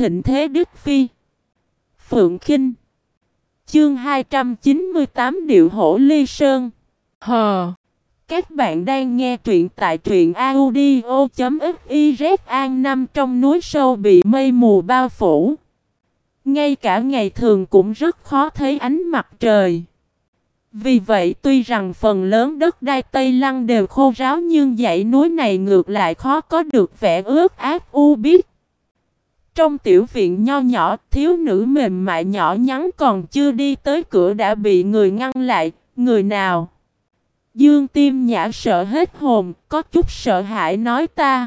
thịnh thế Đức Phi. Phượng Khinh. Chương 298 Điệu Hổ Ly Sơn. Hờ. Các bạn đang nghe truyện tại truyện audio.fiz. An Năm trong núi sâu bị mây mù bao phủ. Ngay cả ngày thường cũng rất khó thấy ánh mặt trời. Vì vậy tuy rằng phần lớn đất đai Tây Lăng đều khô ráo, nhưng dãy núi này ngược lại khó có được vẻ ướt át u biết. Trong tiểu viện nho nhỏ, thiếu nữ mềm mại nhỏ nhắn còn chưa đi tới cửa đã bị người ngăn lại. Người nào? Dương Tiêm Nhã sợ hết hồn, có chút sợ hãi nói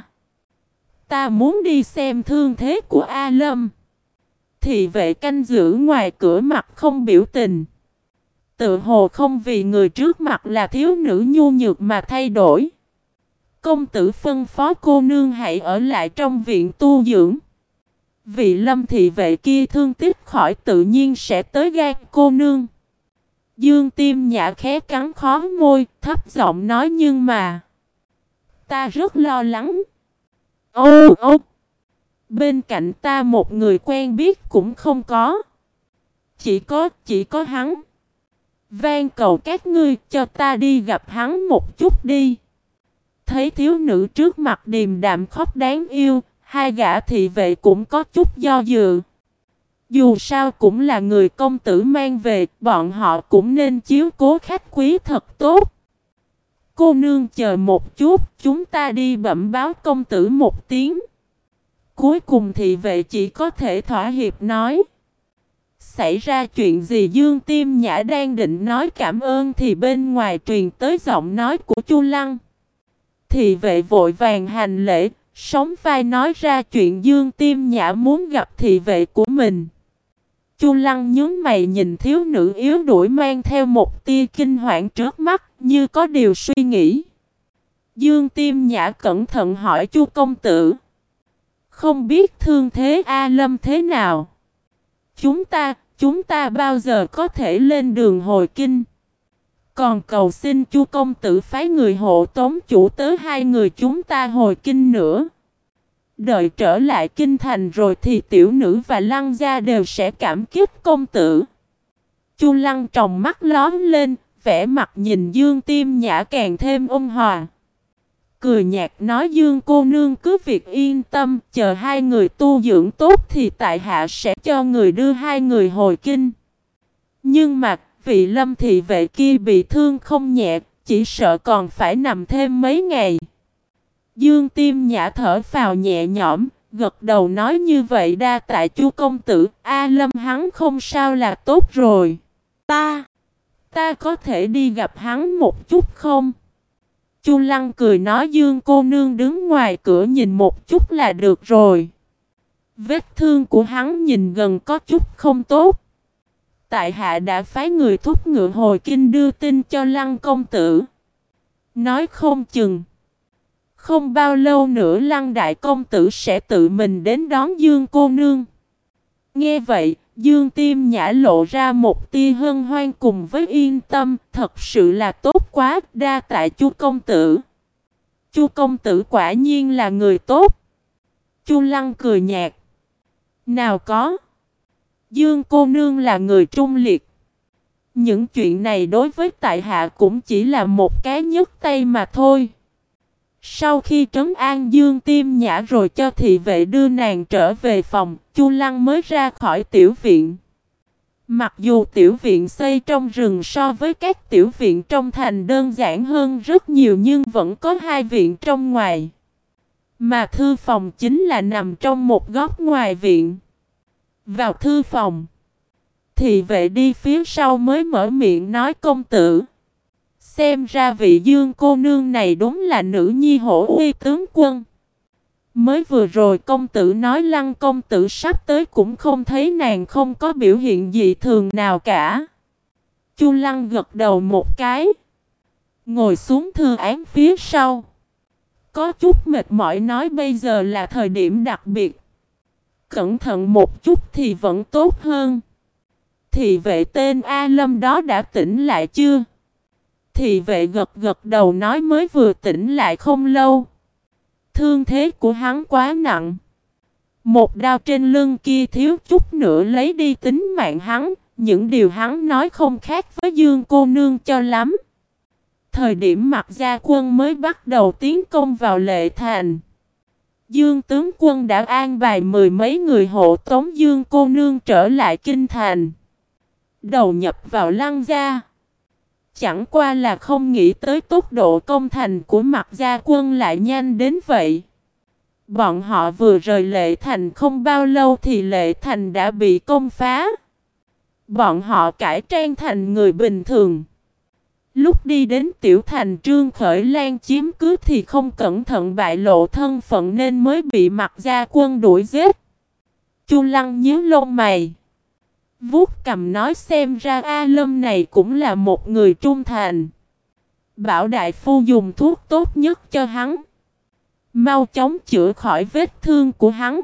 Ta muốn đi xem thương thế của A Lâm. Thị vệ canh giữ ngoài cửa mặt không biểu tình. Tự hồ không vì người trước mặt là thiếu nữ nhu nhược mà thay đổi. Công tử phân phó cô nương hãy ở lại trong viện tu dưỡng. Vị Lâm thị vệ kia thương tiếc khỏi tự nhiên sẽ tới gan cô nương. Dương Tiêm Nhã khẽ cắn khó môi, thấp giọng nói nhưng mà ta rất lo lắng. Ô. Bên cạnh ta một người quen biết cũng không có. Chỉ có hắn. Van cầu các ngươi cho ta đi gặp hắn một chút đi. Thấy thiếu nữ trước mặt điềm đạm khóc đáng yêu, hai gã thị vệ cũng có chút do dự. Dù sao cũng là người công tử mang về, bọn họ cũng nên chiếu cố khách quý thật tốt. Cô nương chờ một chút, chúng ta đi bẩm báo công tử một tiếng. Cuối cùng thị vệ chỉ có thể thỏa hiệp nói. Xảy ra chuyện gì? Dương Tiêm Nhã đang định nói cảm ơn thì bên ngoài truyền tới giọng nói của Chu Lăng. Thị vệ vội vàng hành lễ, sóng vai nói ra chuyện Dương Tiêm Nhã muốn gặp thị vệ của mình. Chu Lăng nhướng mày nhìn thiếu nữ yếu đuổi mang theo một tia kinh hoảng trước mắt, như có điều suy nghĩ. Dương Tiêm Nhã cẩn thận hỏi Chu công tử. Không biết thương thế A Lâm thế nào? Chúng ta bao giờ có thể lên đường hồi kinh? Còn cầu xin Chu công tử phái người hộ tống chủ tớ hai người chúng ta hồi kinh nữa. Đợi trở lại kinh thành rồi thì tiểu nữ và Lăng gia đều sẽ cảm kích công tử. Chu Lăng tròng mắt lóm lên, vẻ mặt nhìn Dương Tiêm Nhã càng thêm ôn hòa. Cười nhạt nói Dương cô nương cứ việc yên tâm, chờ hai người tu dưỡng tốt thì tại hạ sẽ cho người đưa hai người hồi kinh. Nhưng mà vị Lâm thị vệ kia bị thương không nhẹ, chỉ sợ còn phải nằm thêm mấy ngày. Dương Tiêm Nhã thở phào nhẹ nhõm, gật đầu nói như vậy đa tạ Chu công tử, A Lâm hắn không sao là tốt rồi. Ta có thể đi gặp hắn một chút không? Chu Lăng cười nói Dương cô nương đứng ngoài cửa nhìn một chút là được rồi. Vết thương của hắn nhìn gần có chút không tốt. Tại hạ đã phái người thúc ngựa hồi kinh đưa tin cho Lăng công tử. Nói không chừng không bao lâu nữa Lăng đại công tử sẽ tự mình đến đón Dương cô nương. Nghe vậy, Dương Tiêm Nhã lộ ra một tia hân hoan cùng với yên tâm, thật sự là tốt quá, đa tạ Chu công tử. Chu công tử quả nhiên là người tốt. Chu Lăng cười nhạt. Nào có. Dương cô nương là người trung liệt. Những chuyện này đối với tại hạ cũng chỉ là một cái nhấc tay mà thôi. Sau khi trấn an Dương Tiêm Nhã rồi cho thị vệ đưa nàng trở về phòng, Chu Lăng mới ra khỏi tiểu viện. Mặc dù tiểu viện xây trong rừng so với các tiểu viện trong thành đơn giản hơn rất nhiều nhưng vẫn có hai viện trong ngoài. Mà thư phòng chính là nằm trong một góc ngoài viện. Vào thư phòng, thị vệ đi phía sau mới mở miệng nói công tử. Xem ra vị Dương cô nương này đúng là nữ nhi Hổ Uy tướng quân. Mới vừa rồi công tử nói Lăng công tử sắp tới cũng không thấy nàng không có biểu hiện dị thường nào cả. Chu Lăng gật đầu một cái. Ngồi xuống thư án phía sau. Có chút mệt mỏi nói bây giờ là thời điểm đặc biệt. Cẩn thận một chút thì vẫn tốt hơn. Thị vệ tên A Lâm đó đã tỉnh lại chưa? Thị vệ gật đầu nói mới vừa tỉnh lại không lâu. Thương thế của hắn quá nặng. Một đao trên lưng kia thiếu chút nữa lấy đi tính mạng hắn, những điều hắn nói không khác với Dương cô nương cho lắm. Thời điểm Mạc Gia Quân mới bắt đầu tiến công vào Lệ Thành, Dương tướng quân đã an bài mười mấy người hộ tống Dương cô nương trở lại kinh thành, đầu nhập vào Lăng gia. Chẳng qua là không nghĩ tới tốc độ công thành của Mạc Gia Quân lại nhanh đến vậy. Bọn họ vừa rời Lệ Thành không bao lâu thì Lệ Thành đã bị công phá. Bọn họ cải trang thành người bình thường. Lúc đi đến tiểu thành Trương Khởi Lan chiếm cứ thì không cẩn thận bại lộ thân phận nên mới bị Mạc Gia Quân đuổi giết. Chu Lăng nhíu lông mày, vuốt cằm nói xem ra A Lâm này cũng là một người trung thành. Bảo đại phu dùng thuốc tốt nhất cho hắn, mau chóng chữa khỏi vết thương của hắn.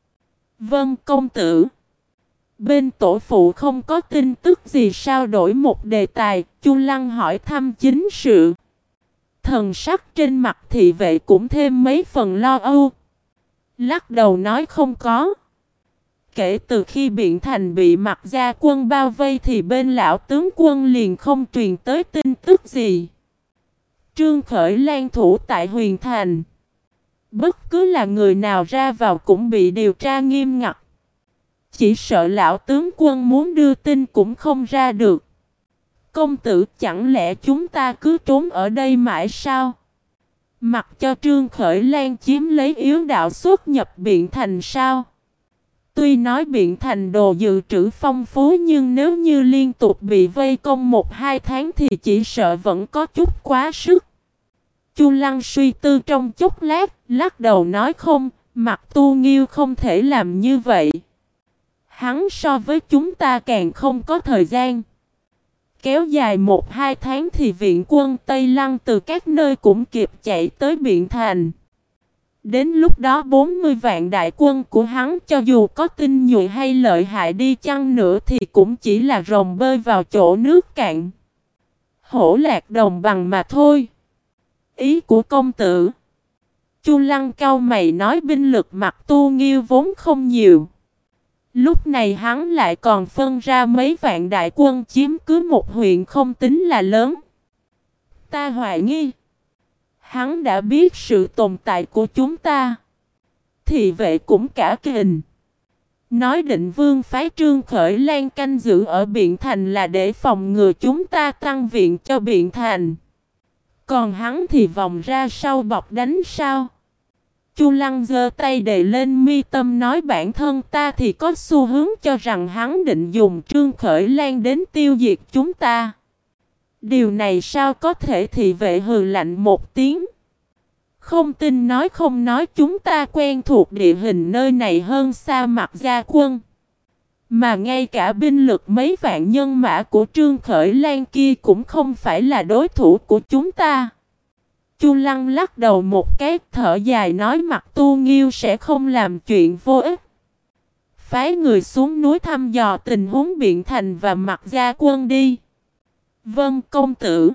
Vâng công tử. Bên tổ phụ không có tin tức gì sao? Đổi một đề tài, Chu Lăng hỏi thăm chính sự. Thần sắc trên mặt thị vệ cũng thêm mấy phần lo âu. Lắc đầu nói không có. Kể từ khi Biện Thành bị Mạc Gia Quân bao vây thì bên lão tướng quân liền không truyền tới tin tức gì. Trương Khởi Lan thủ tại Huyền Thành. Bất cứ là người nào ra vào cũng bị điều tra nghiêm ngặt. Chỉ sợ lão tướng quân muốn đưa tin cũng không ra được. Công tử, chẳng lẽ chúng ta cứ trốn ở đây mãi sao? Mặc cho Trương Khởi Lan chiếm lấy yếu đạo xuất nhập Biện Thành sao? Tuy nói Biện Thành đồ dự trữ phong phú nhưng nếu như liên tục bị vây công 1-2 tháng thì chỉ sợ vẫn có chút quá sức. Chu Lăng suy tư trong chốc lát, lắc đầu nói không, Mạc Tu Nghiêu không thể làm như vậy. Hắn so với chúng ta càng không có thời gian. Kéo dài 1-2 tháng thì viện quân Tây Lăng từ các nơi cũng kịp chạy tới Biện Thành. Đến lúc đó 40 vạn đại quân của hắn cho dù có tinh nhuệ hay lợi hại đi chăng nữa thì cũng chỉ là rồng bơi vào chỗ nước cạn. Hổ lạc đồng bằng mà thôi. Ý của công tử. Chu Lăng cau mày nói binh lực Mạc Tu Nghiêu vốn không nhiều. Lúc này hắn lại còn phân ra mấy vạn đại quân chiếm cứ một huyện không tính là lớn. Ta hoài nghi hắn đã biết sự tồn tại của chúng ta. Thị vệ cũng cả kinh. Nói Định Vương phái Trương Khởi Lan canh giữ ở Biện Thành là để phòng ngừa chúng ta tăng viện cho Biện Thành. Còn hắn thì vòng ra sau bọc đánh sao? Chu Lăng giơ tay đề lên mi tâm nói bản thân ta thì có xu hướng cho rằng hắn định dùng Trương Khởi Lan đến tiêu diệt chúng ta. Điều này sao có thể? Thị vệ hừ lạnh một tiếng. Không tin nói không nói, chúng ta quen thuộc địa hình nơi này hơn xa Mạc Gia Quân. Mà ngay cả binh lực mấy vạn nhân mã của Trương Khởi Lan kia cũng không phải là đối thủ của chúng ta. Chu Lăng lắc đầu một cái, thở dài nói Mạc Tu Nghiêu sẽ không làm chuyện vô ích. Phái người xuống núi thăm dò tình huống Biện Thành và Mạc Gia Quân đi. Vâng công tử.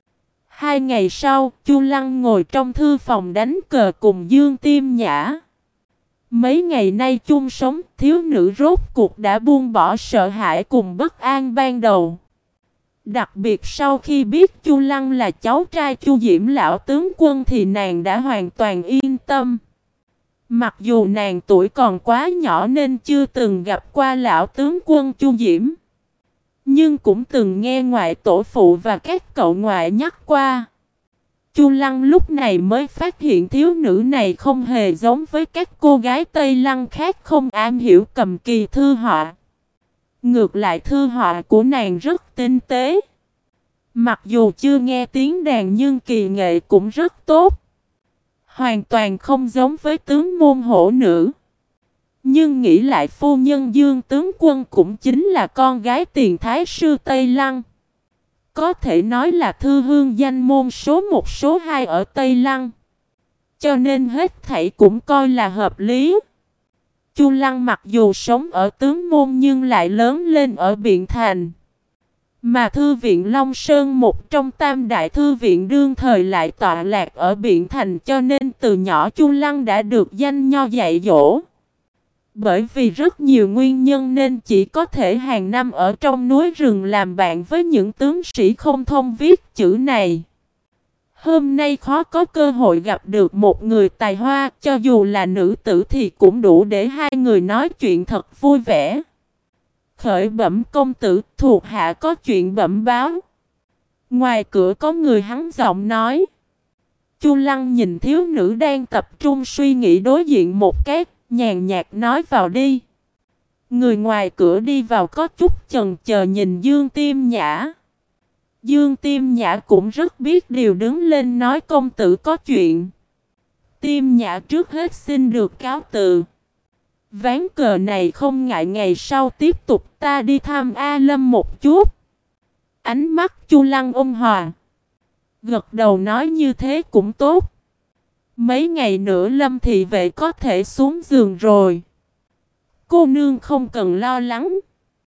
2 ngày sau, Chu Lăng ngồi trong thư phòng đánh cờ cùng Dương Tiêm Nhã. Mấy ngày nay chung sống, thiếu nữ rốt cuộc đã buông bỏ sợ hãi cùng bất an ban đầu. Đặc biệt sau khi biết Chu Lăng là cháu trai Chu Diễm lão tướng quân thì nàng đã hoàn toàn yên tâm. Mặc dù nàng tuổi còn quá nhỏ nên chưa từng gặp qua lão tướng quân Chu Diễm, nhưng cũng từng nghe ngoại tổ phụ và các cậu ngoại nhắc qua. Chu Lăng lúc này mới phát hiện thiếu nữ này không hề giống với các cô gái Tây Lăng khác không am hiểu cầm kỳ thư họa. Ngược lại thư họa của nàng rất tinh tế. Mặc dù chưa nghe tiếng đàn nhưng kỳ nghệ cũng rất tốt. Hoàn toàn không giống với tướng môn hổ nữ. Nhưng nghĩ lại phu nhân Dương tướng quân cũng chính là con gái tiền thái sư Tây Lăng. Có thể nói là thư hương danh môn số 1 số 2 ở Tây Lăng. Cho nên hết thảy cũng coi là hợp lý. Chu Lăng mặc dù sống ở tướng môn nhưng lại lớn lên ở Biện Thành. Mà thư viện Long Sơn, một trong tam đại thư viện đương thời, lại tọa lạc ở Biện Thành, cho nên từ nhỏ Chu Lăng đã được danh nho dạy dỗ. Bởi vì rất nhiều nguyên nhân nên chỉ có thể hàng năm ở trong núi rừng làm bạn với những tướng sĩ không thông viết chữ này. Hôm nay khó có cơ hội gặp được một người tài hoa, cho dù là nữ tử thì cũng đủ để hai người nói chuyện thật vui vẻ. Khởi bẩm công tử, thuộc hạ có chuyện bẩm báo. Ngoài cửa có người hắn giọng nói. Chu Lăng nhìn thiếu nữ đang tập trung suy nghĩ đối diện một cái, nhàn nhạt nói vào đi. Người ngoài cửa đi vào có chút chần chờ nhìn Dương Tiêm Nhã. Dương Tiêm Nhã cũng rất biết điều đứng lên nói công tử có chuyện. Tiêm Nhã trước hết xin được cáo từ. Ván cờ này không ngại ngày sau tiếp tục, ta đi thăm A Lâm một chút. Ánh mắt Chu Lăng ôn hòa. Gật đầu nói như thế cũng tốt. Mấy ngày nữa Lâm thị vệ có thể xuống giường rồi. Cô nương không cần lo lắng.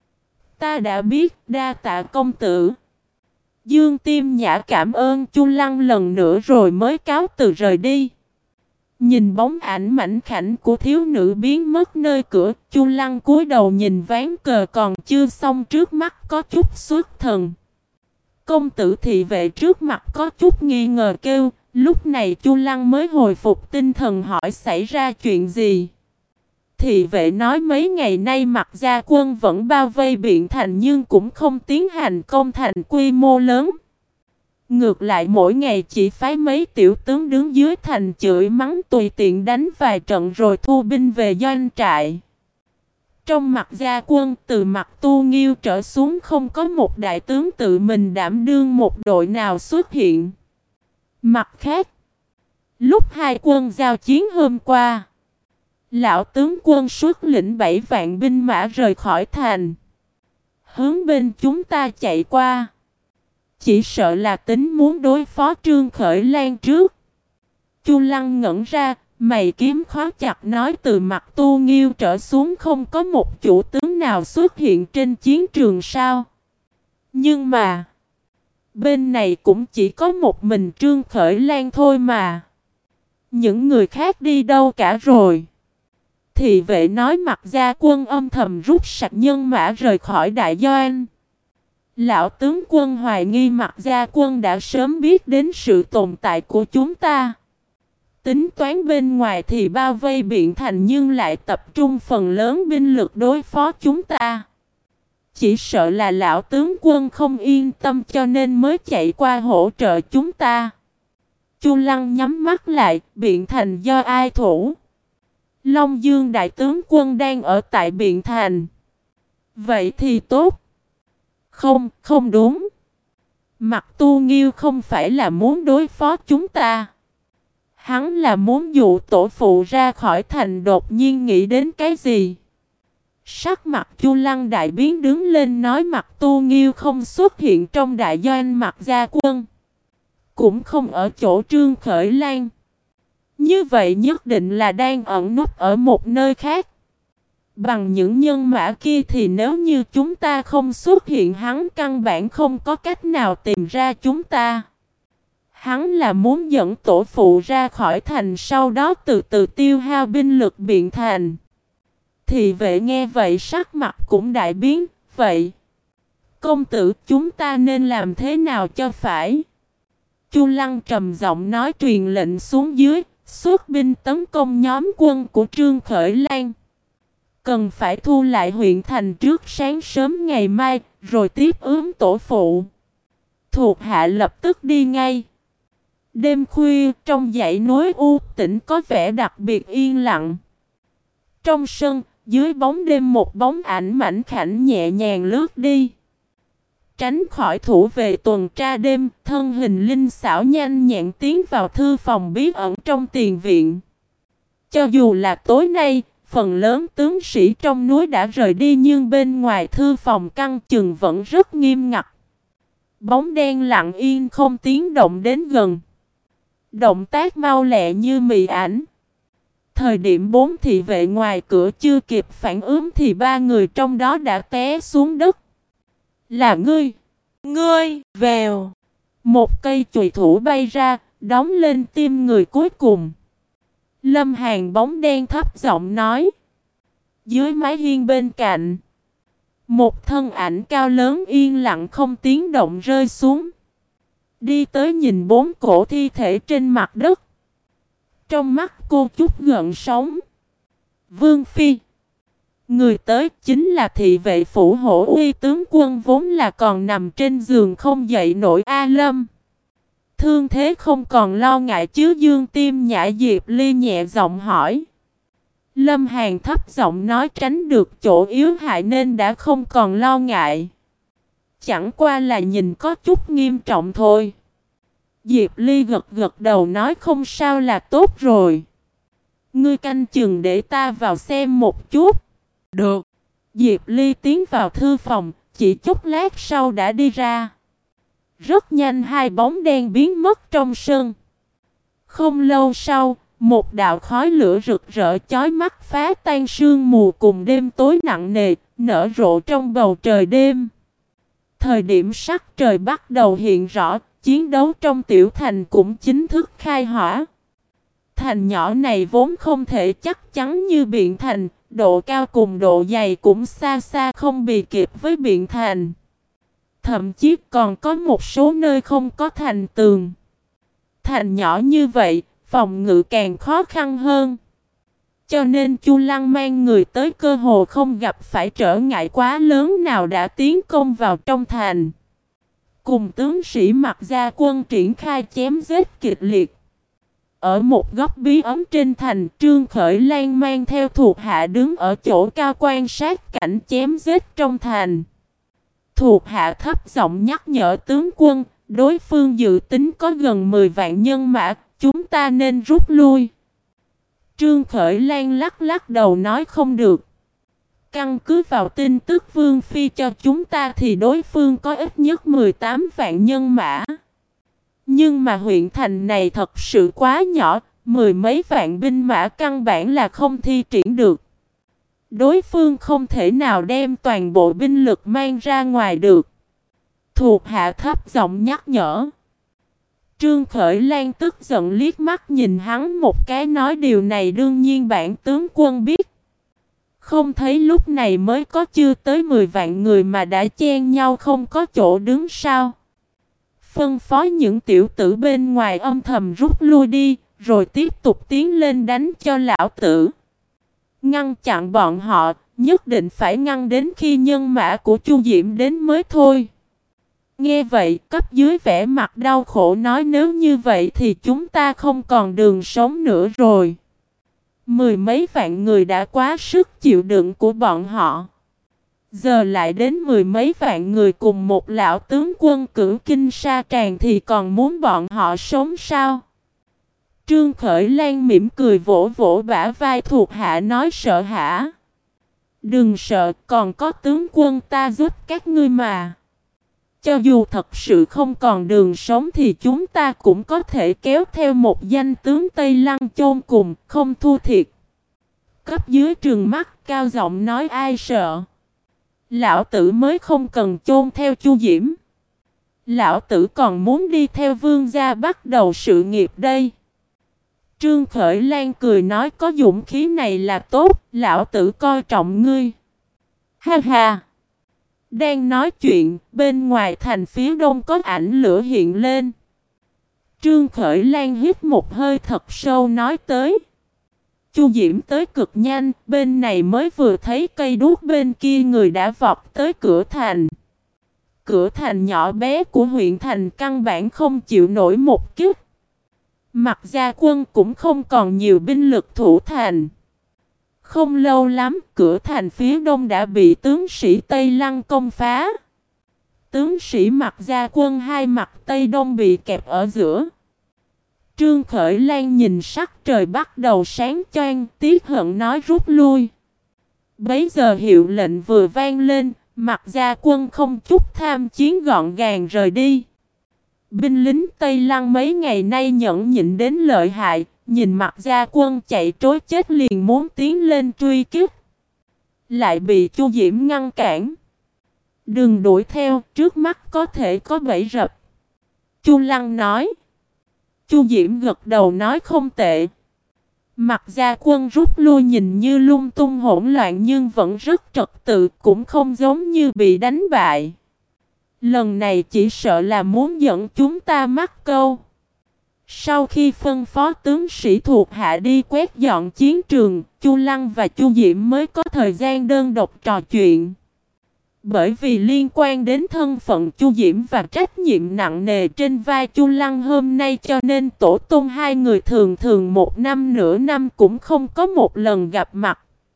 Ta đã biết, đa tạ công tử. Dương Tiêm Nhã cảm ơn Chu Lăng lần nữa rồi mới cáo từ rời đi. Nhìn bóng ảnh mảnh khảnh của thiếu nữ biến mất nơi cửa, Chu Lăng cúi đầu nhìn ván cờ còn chưa xong trước mắt có chút xuất thần. Công tử thị vệ trước mặt có chút nghi ngờ kêu, lúc này Chu Lăng mới hồi phục tinh thần hỏi xảy ra chuyện gì. Thị vệ nói mấy ngày nay Mặc Gia quân vẫn bao vây Biện Thành nhưng cũng không tiến hành công thành quy mô lớn. Ngược lại mỗi ngày chỉ phái mấy tiểu tướng đứng dưới thành chửi mắng tùy tiện đánh vài trận rồi thu binh về doanh trại. Trong Mặc Gia quân từ Mặc Tu Nghiêu trở xuống không có một đại tướng tự mình đảm đương một đội nào xuất hiện. Mặt khác, lúc hai quân giao chiến hôm qua, lão tướng quân xuất lĩnh 7 vạn binh mã rời khỏi thành, hướng bên chúng ta chạy qua. Chỉ sợ là tính muốn đối phó Trương Khởi Lan trước. Chu Lăng ngẩn ra, mày kiếm khó chặt nói từ Mặc Tu Nghiêu trở xuống không có một chủ tướng nào xuất hiện trên chiến trường sao. Nhưng mà, bên này cũng chỉ có một mình Trương Khởi Lan thôi mà. Những người khác đi đâu cả rồi. Thị vệ nói Mặc Gia quân âm thầm rút sạch nhân mã rời khỏi đại doanh. Lão tướng quân hoài nghi Mặc Gia quân đã sớm biết đến sự tồn tại của chúng ta. Tính toán bên ngoài thì bao vây Biện Thành nhưng lại tập trung phần lớn binh lực đối phó chúng ta. Chỉ sợ là lão tướng quân không yên tâm cho nên mới chạy qua hỗ trợ chúng ta. Chu Lăng nhắm mắt lại, Biện Thành do ai thủ? Long Dương đại tướng quân đang ở tại Biện Thành. Vậy thì tốt. Không đúng. Mặc Tu Nghiêu không phải là muốn đối phó chúng ta. Hắn là muốn dụ tổ phụ ra khỏi thành, đột nhiên nghĩ đến cái gì? Sắc mặt Chu Lăng đại biến đứng lên nói Mặc Tu Nghiêu không xuất hiện trong đại doanh Mặc Gia quân. Cũng không ở chỗ Trương Khởi Lan. Như vậy nhất định là đang ẩn núp ở một nơi khác. Bằng những nhân mã kia thì nếu như chúng ta không xuất hiện hắn căn bản không có cách nào tìm ra chúng ta. Hắn là muốn dẫn tổ phụ ra khỏi thành sau đó từ từ tiêu hao binh lực Biện Thành. Thị vệ nghe vậy sắc mặt cũng đại biến. Vậy, công tử chúng ta nên làm thế nào cho phải? Chu Lăng trầm giọng nói truyền lệnh xuống dưới, xuất binh tấn công nhóm quân của Trương Khởi Lan. Cần phải thu lại huyện thành trước sáng sớm ngày mai, rồi tiếp ứng tổ phụ. Thuộc hạ lập tức đi ngay. Đêm khuya, trong dãy núi u tĩnh có vẻ đặc biệt yên lặng. Trong sân, dưới bóng đêm một bóng ảnh mảnh khảnh nhẹ nhàng lướt đi. Tránh khỏi thủ về tuần tra đêm, thân hình linh xảo nhanh nhẹn tiến vào thư phòng bí ẩn trong tiền viện. Cho dù là tối nay, phần lớn tướng sĩ trong núi đã rời đi nhưng bên ngoài thư phòng canh chừng vẫn rất nghiêm ngặt. Bóng đen lặng yên không tiếng động đến gần. Động tác mau lẹ như mị ảnh. Thời điểm 4 thị vệ ngoài cửa chưa kịp phản ứng thì 3 người trong đó đã té xuống đất. Là ngươi! Ngươi! Vèo! Một cây chùy thủ bay ra, đóng lên tim người cuối cùng. Lâm Hàn bóng đen thấp giọng nói. Dưới mái hiên bên cạnh, một thân ảnh cao lớn yên lặng không tiếng động rơi xuống. Đi tới nhìn bốn cổ thi thể trên mặt đất. Trong mắt cô chút gợn sóng. Vương Phi. Người tới chính là thị vệ phủ Hổ Uy tướng quân vốn là còn nằm trên giường không dậy nổi. A Lâm. Thương thế không còn lo ngại chứ? Dương Tiêm Nhã Diệp Ly nhẹ giọng hỏi. Lâm Hàn thấp giọng nói tránh được chỗ yếu hại nên đã không còn lo ngại. Chẳng qua là nhìn có chút nghiêm trọng thôi. Diệp Ly gật gật đầu nói không sao là tốt rồi. Ngươi canh chừng để ta vào xem một chút. Được. Diệp Ly tiến vào thư phòng, chỉ chút lát sau đã đi ra. Rất nhanh hai bóng đen biến mất trong sân. Không lâu sau, một đạo khói lửa rực rỡ chói mắt phá tan sương mù cùng đêm tối nặng nề, nở rộ trong bầu trời đêm. Thời điểm sắc trời bắt đầu hiện rõ, chiến đấu trong tiểu thành cũng chính thức khai hỏa. Thành nhỏ này vốn không thể chắc chắn như Biện Thành, độ cao cùng độ dày cũng xa xa không bì kịp với Biện Thành. Thậm chí còn có một số nơi không có thành tường. Thành nhỏ như vậy, phòng ngự càng khó khăn hơn. Cho nên Chu Lăng mang người tới cơ hồ không gặp phải trở ngại quá lớn nào đã tiến công vào trong thành. Cùng tướng sĩ Mặc Gia quân triển khai chém giết kịch liệt. Ở một góc bí ẩn trên thành, Trương Khởi Lan mang theo thuộc hạ đứng ở chỗ cao quan sát cảnh chém giết trong thành. Thuộc hạ thấp giọng nhắc nhở tướng quân, đối phương dự tính có gần 10 vạn nhân mã, chúng ta nên rút lui. Trương Khởi Lan lắc lắc đầu nói không được. Căn cứ vào tin tức Vương Phi cho chúng ta thì đối phương có ít nhất 18 vạn nhân mã. Nhưng mà huyện thành này thật sự quá nhỏ, mười mấy vạn binh mã căn bản là không thi triển được. Đối phương không thể nào đem toàn bộ binh lực mang ra ngoài được. Thuộc hạ thấp giọng nhắc nhở. Trương Khởi Lan tức giận liếc mắt nhìn hắn một cái nói điều này đương nhiên bản tướng quân biết. Không thấy lúc này mới có chưa tới 10 vạn người mà đã chen nhau không có chỗ đứng sao. Phân phó những tiểu tử bên ngoài âm thầm rút lui đi, rồi tiếp tục tiến lên đánh cho lão tử. Ngăn chặn bọn họ, nhất định phải ngăn đến khi nhân mã của Chu Diễm đến mới thôi. Nghe vậy, cấp dưới vẻ mặt đau khổ nói nếu như vậy thì chúng ta không còn đường sống nữa rồi. Mười mấy vạn người đã quá sức chịu đựng của bọn họ. Giờ lại đến mười mấy vạn người cùng một lão tướng quân cửu kinh sa tràng thì còn muốn bọn họ sống sao? Trương Khởi Lan mỉm cười vỗ vỗ bả vai thuộc hạ nói sợ hả? Đừng sợ, còn có tướng quân ta giúp các ngươi mà. Cho dù thật sự không còn đường sống thì chúng ta cũng có thể kéo theo một danh tướng Tây Lăng chôn cùng, không thua thiệt. Cấp dưới trừng mắt cao giọng nói ai sợ. Lão tử mới không cần chôn theo Chu Diễm. Lão tử còn muốn đi theo vương gia bắt đầu sự nghiệp đây. Trương Khởi Lan cười nói có dũng khí này là tốt, lão tử coi trọng ngươi. Ha ha! Đang nói chuyện, bên ngoài thành phía đông có ảnh lửa hiện lên. Trương Khởi Lan hít một hơi thật sâu nói tới. Chu Diễm tới cực nhanh, bên này mới vừa thấy cây đuốc bên kia người đã vọt tới cửa thành. Cửa thành nhỏ bé của huyện thành căn bản không chịu nổi một kích. Mặc Gia quân cũng không còn nhiều binh lực thủ thành. Không lâu lắm, cửa thành phía đông đã bị tướng sĩ Tây Lăng công phá. Tướng sĩ Mặc Gia quân hai mặt Tây Đông bị kẹp ở giữa. Trương Khởi Lan nhìn sắc trời bắt đầu sáng choang, tiếc hận nói rút lui. Bấy giờ hiệu lệnh vừa vang lên, Mặc Gia quân không chút tham chiến gọn gàng rời đi. Binh lính Tây Lăng mấy ngày nay nhẫn nhịn đến lợi hại, nhìn Mặc Gia quân chạy trối chết liền muốn tiến lên truy kích. Lại bị Chu Diễm ngăn cản. Đừng đuổi theo, trước mắt có thể có bẫy rập. Chu Lăng nói. Chu Diễm gật đầu nói không tệ. Mặt Gia Quân rút lui nhìn như lung tung hỗn loạn nhưng vẫn rất trật tự, cũng không giống như bị đánh bại. Lần này chỉ sợ là muốn dẫn chúng ta mắc câu. Sau khi phân phó tướng sĩ thuộc hạ đi quét dọn chiến trường, Chu Lăng và Chu Diễm mới có thời gian đơn độc trò chuyện. Bởi vì liên quan đến thân phận Chu Diễm và trách nhiệm nặng nề trên vai Chu Lăng hôm nay, cho nên tổ tông hai người thường thường một năm nửa năm cũng không có một lần gặp mặt.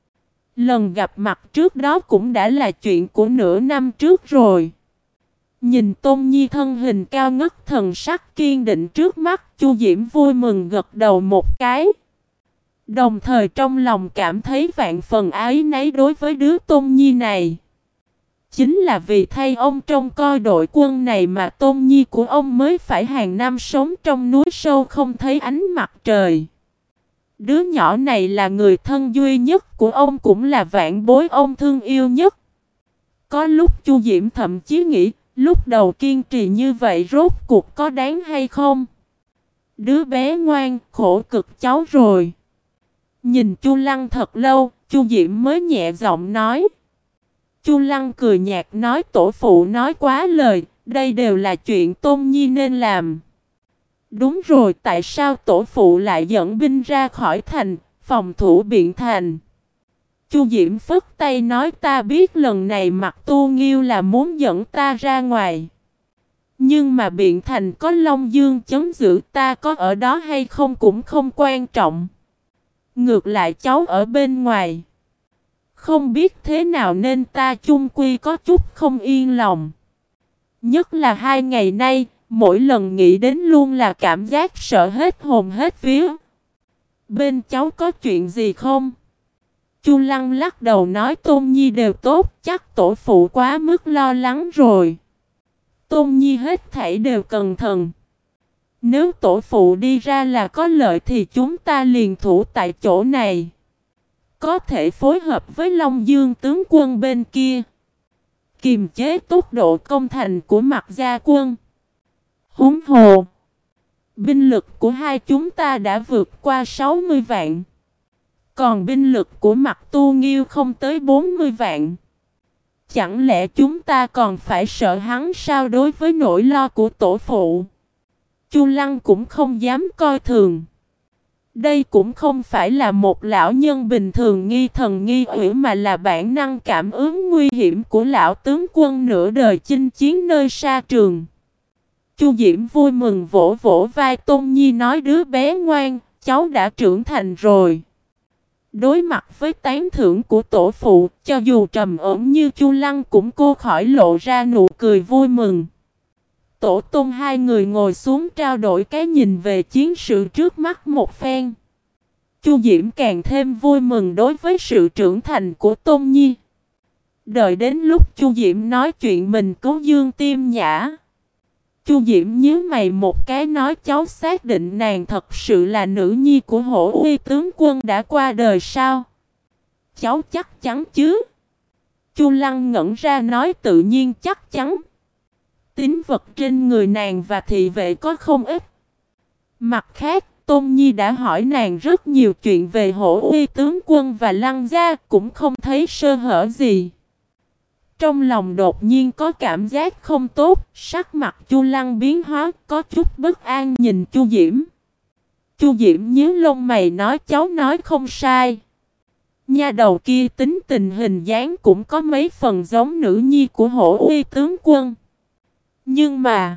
Lần gặp mặt trước đó cũng đã là chuyện của nửa năm trước rồi. Nhìn Tôn Nhi thân hình cao ngất thần sắc kiên định trước mắt, Chu Diễm vui mừng gật đầu một cái. Đồng thời trong lòng cảm thấy vạn phần áy náy đối với đứa Tôn Nhi này. Chính là vì thay ông trông coi đội quân này mà Tôn Nhi của ông mới phải hàng năm sống trong núi sâu không thấy ánh mặt trời. Đứa nhỏ này là người thân duy nhất của ông, cũng là vạn bối ông thương yêu nhất. Có lúc Chu Diễm thậm chí nghĩ, lúc đầu kiên trì như vậy rốt cuộc có đáng hay không? Đứa bé ngoan, khổ cực cháu rồi. Nhìn Chu Lăng thật lâu, Chu Diễm mới nhẹ giọng nói. Chu Lăng cười nhạt nói, tổ phụ nói quá lời, đây đều là chuyện Tôn Nhi nên làm. Đúng rồi, tại sao tổ phụ lại dẫn binh ra khỏi thành, phòng thủ Biện Thành? Chu Diễm phất tay nói, ta biết lần này Mặc Tu Nghiêu là muốn dẫn ta ra ngoài. Nhưng mà Biện Thành có Long Dương chấn giữ, ta có ở đó hay không cũng không quan trọng. Ngược lại cháu ở bên ngoài. Không biết thế nào nên ta chung quy có chút không yên lòng. Nhất là 2 ngày nay, mỗi lần nghĩ đến luôn là cảm giác sợ hết hồn hết vía. Bên cháu có chuyện gì không? Chu Lăng lắc đầu nói, Tôn Nhi đều tốt, chắc tổ phụ quá mức lo lắng rồi. Tôn Nhi hết thảy đều cẩn thận. Nếu tổ phụ đi ra là có lợi thì chúng ta liền thủ tại chỗ này. Có thể phối hợp với Long Dương tướng quân bên kia, kiềm chế tốc độ công thành của Mạc Gia quân. Huống hồ, binh lực của hai chúng ta đã vượt qua 60 vạn. Còn binh lực của Mạc Tu Nghiêu không tới 40 vạn. Chẳng lẽ chúng ta còn phải sợ hắn sao? Đối với nỗi lo của tổ phụ, Chu Lăng cũng không dám coi thường. Đây cũng không phải là một lão nhân bình thường nghi thần nghi quỷ, mà là bản năng cảm ứng nguy hiểm của lão tướng quân nửa đời chinh chiến nơi xa trường. Chu Diễm vui mừng vỗ vỗ vai Tôn Nhi nói, đứa bé ngoan, cháu đã trưởng thành rồi. Đối mặt với tán thưởng của tổ phụ, cho dù trầm ổn như Chu Lăng cũng cô khỏi lộ ra nụ cười vui mừng. Tổ tông hai người ngồi xuống trao đổi cái nhìn về chiến sự trước mắt một phen. Chu Diễm càng thêm vui mừng đối với sự trưởng thành của Tôn Nhi. Đợi đến lúc Chu Diễm nói chuyện mình cứu Dương Tiêm Nhã, Chu Diễm nhíu mày một cái nói, cháu xác định nàng thật sự là nữ nhi của Hổ Uy tướng quân đã qua đời sao? Cháu chắc chắn chứ? Chu Lăng ngẩn ra nói, tự nhiên chắc chắn. Tín vật trên người nàng và thị vệ có không ít. Mặt khác, Tôn Nhi đã hỏi nàng rất nhiều chuyện về Hổ Uy tướng quân và Lăng gia, cũng không thấy sơ hở gì. Trong lòng đột nhiên có cảm giác không tốt, sắc mặt Chu Lăng biến hóa, có chút bất an nhìn Chu Diễm. Chu Diễm nhíu lông mày nói, cháu nói không sai. Nha đầu kia tính tình hình dáng cũng có mấy phần giống nữ nhi của Hổ Uy tướng quân. Nhưng mà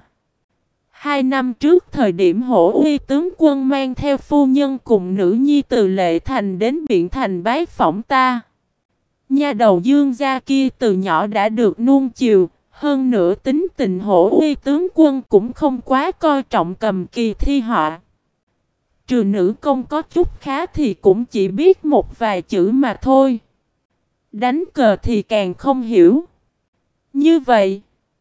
2 năm trước thời điểm Hổ Uy tướng quân mang theo phu nhân cùng nữ nhi từ Lệ Thành đến Biện Thành bái phỏng ta. Nha đầu Dương gia kia từ nhỏ đã được nuông chiều, hơn nữa tính tình Hổ Uy tướng quân cũng không quá coi trọng cầm kỳ thi họa. Trừ nữ công có chút khá thì cũng chỉ biết một vài chữ mà thôi. Đánh cờ thì càng không hiểu. Như vậy,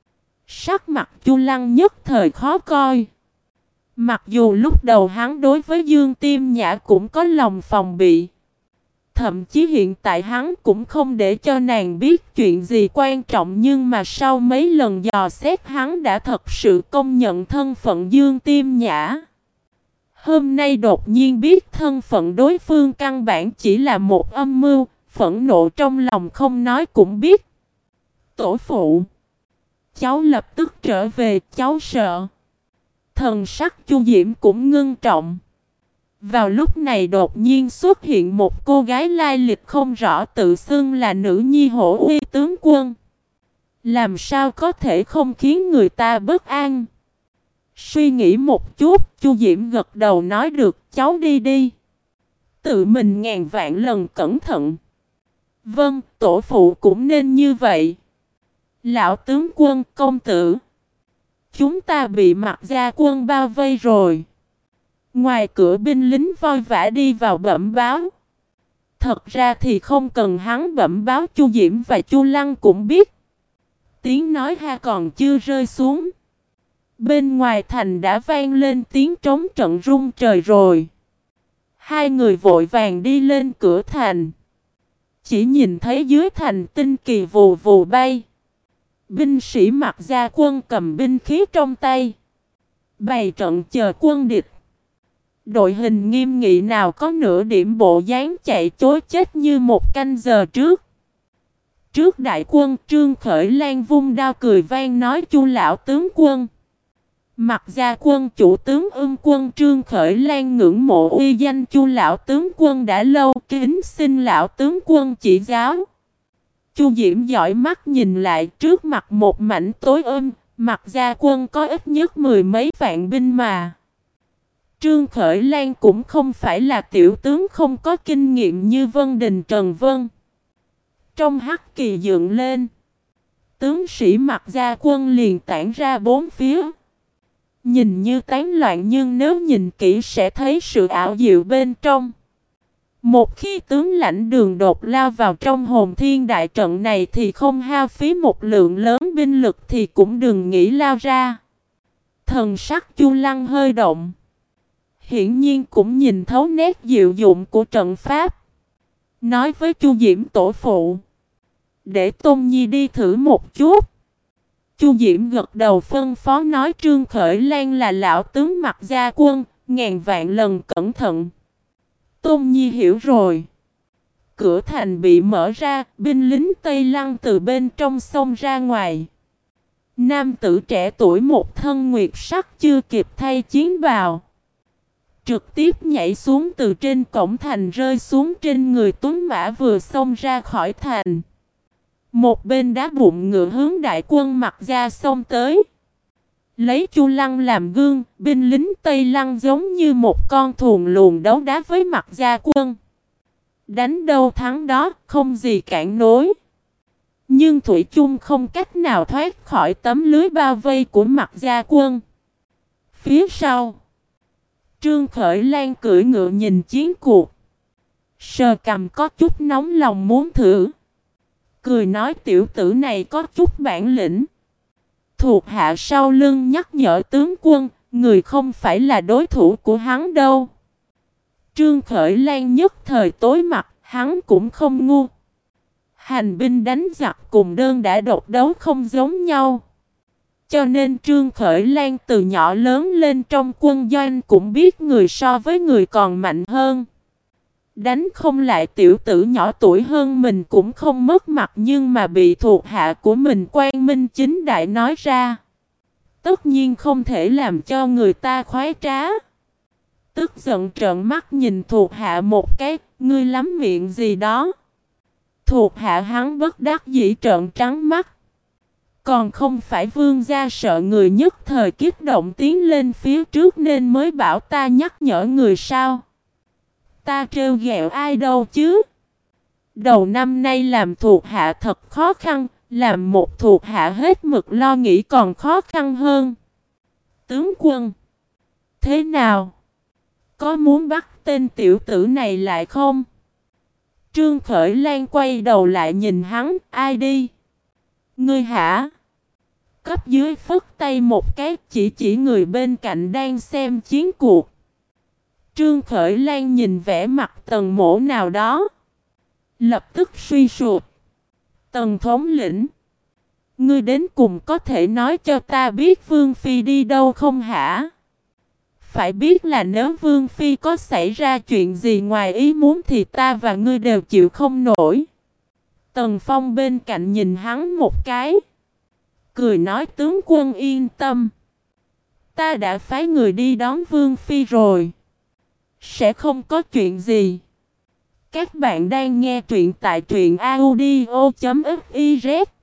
sắc mặt Chu Lăng nhất thời khó coi. Mặc dù lúc đầu hắn đối với Dương Tiêm Nhã cũng có lòng phòng bị. Thậm chí hiện tại hắn cũng không để cho nàng biết chuyện gì quan trọng, nhưng mà sau mấy lần dò xét hắn đã thật sự công nhận thân phận Dương Tiêm Nhã. Hôm nay đột nhiên biết thân phận đối phương căn bản chỉ là một âm mưu, phẫn nộ trong lòng không nói cũng biết. Tổ phụ, cháu lập tức trở về, cháu sợ. Thần sắc Chu Diễm cũng ngưng trọng. Vào lúc này đột nhiên xuất hiện một cô gái lai lịch không rõ tự xưng là nữ nhi Hổ Uy tướng quân. Làm sao có thể không khiến người ta bất an? Suy nghĩ một chút, Chu Diễm gật đầu nói được, cháu đi đi. Tự mình ngàn vạn lần cẩn thận. Vâng, tổ phụ cũng nên như vậy. Lão tướng quân, công tử. Chúng ta bị Mạc Gia quân bao vây rồi. Ngoài cửa binh lính voi vã đi vào bẩm báo. Thật ra thì không cần hắn bẩm báo, Chu Diễm và Chu Lăng cũng biết. Tiếng nói ha còn chưa rơi xuống. Bên ngoài thành đã vang lên tiếng trống trận rung trời rồi. Hai người vội vàng đi lên cửa thành. Chỉ nhìn thấy dưới thành tinh kỳ vù vù bay. Binh sĩ Mạc Gia quân cầm binh khí trong tay, bày trận chờ quân địch. Đội hình nghiêm nghị nào có nửa điểm bộ dáng chạy chối chết như một canh giờ trước. Trước đại quân, Trương Khởi Lan vung đao cười vang nói: Chu lão tướng quân. Mạc Gia quân chủ tướng quân Trương Khởi Lan ngưỡng mộ uy danh Chu lão tướng quân đã lâu, kính xin lão tướng quân chỉ giáo. Chu Diễm dõi mắt nhìn lại, trước mặt một mảnh tối Mạc Gia quân có ít nhất mười mấy vạn binh mà. Trương Khởi Lan cũng không phải là tiểu tướng không có kinh nghiệm như Vân Đình Trần Vân. Trong hắc kỳ dựng lên, tướng sĩ Mạc Gia quân liền tản ra bốn phía. Nhìn như tán loạn nhưng nếu nhìn kỹ sẽ thấy sự ảo diệu bên trong. Một khi tướng lãnh Đường đột lao vào trong hồn thiên đại trận này thì không hao phí một lượng lớn binh lực thì cũng đừng nghĩ lao ra. Thần sắc Chu Lăng hơi động. Hiển nhiên cũng nhìn thấu nét diệu dụng của trận pháp. Nói với Chu Diễm tổ phụ: để Tôn Nhi đi thử một chút. Chu Diễm gật đầu phân phó nói: Trương Khởi Lan là lão tướng Mạc Gia quân, ngàn vạn lần cẩn thận. Tôn Nhi hiểu rồi. Cửa thành bị mở ra, binh lính Tây Lăng từ bên trong xông ra ngoài. Nam tử trẻ tuổi một thân nguyệt sắc chưa kịp thay chiến bào, trực tiếp nhảy xuống từ trên cổng thành rơi xuống trên người tuấn mã vừa xông ra khỏi thành. Một bên đá bụng ngựa hướng đại quân Mạc Gia xông tới. Lấy Chu Lăng làm gương, binh lính Tây Lăng giống như một con thuồng luồn đấu đá với Mạc Gia quân. Đánh đâu thắng đó, không gì cản nổi. Nhưng thủy chung không cách nào thoát khỏi tấm lưới bao vây của Mạc Gia quân. Phía sau, Trương Khởi Lan cưỡi ngựa nhìn chiến cuộc, sờ cằm có chút nóng lòng muốn thử. Cười nói: tiểu tử này có chút bản lĩnh. Thuộc hạ sau lưng nhắc nhở tướng quân, người không phải là đối thủ của hắn đâu. Trương Khởi Lan nhất thời tối mặt, hắn cũng không ngu. Hành binh đánh giặc cùng đơn đã độc đấu không giống nhau. Cho nên Trương Khởi Lan từ nhỏ lớn lên trong quân doanh cũng biết người so với người còn mạnh hơn. Đánh không lại tiểu tử nhỏ tuổi hơn mình cũng không mất mặt, nhưng mà bị thuộc hạ của mình quang minh chính đại nói ra, tất nhiên không thể làm cho người ta khoái trá. Tức giận trợn mắt nhìn thuộc hạ một cái: ngươi lắm miệng gì đó? Thuộc hạ hắn bất đắc dĩ trợn trắng mắt. Còn không phải vương gia sợ người nhất thời kích động tiến lên phía trước nên mới bảo ta nhắc nhở người sao? Ta trêu ghẹo ai đâu chứ? Đầu năm nay làm thuộc hạ thật khó khăn, làm một thuộc hạ hết mực lo nghĩ còn khó khăn hơn. Tướng quân, thế nào? Có muốn bắt tên tiểu tử này lại không? Trương Khởi Lan quay đầu lại nhìn hắn: ai đi? Ngươi hả? Cấp dưới phất tay một cái chỉ người bên cạnh đang xem chiến cuộc. Trương Khởi Lan nhìn vẻ mặt Tần Mỗ nào đó, lập tức suy sụp. Tần thống lĩnh, ngươi đến cùng có thể nói cho ta biết Vương Phi đi đâu không hả? phải biết là nếu Vương Phi có xảy ra chuyện gì ngoài ý muốn thì ta và ngươi đều chịu không nổi. Tần Phong bên cạnh nhìn hắn một cái. Cười nói tướng quân yên tâm. Ta đã phái người đi đón Vương Phi rồi. Sẽ không có chuyện gì. Các bạn đang nghe truyện tại truyện audio.fiz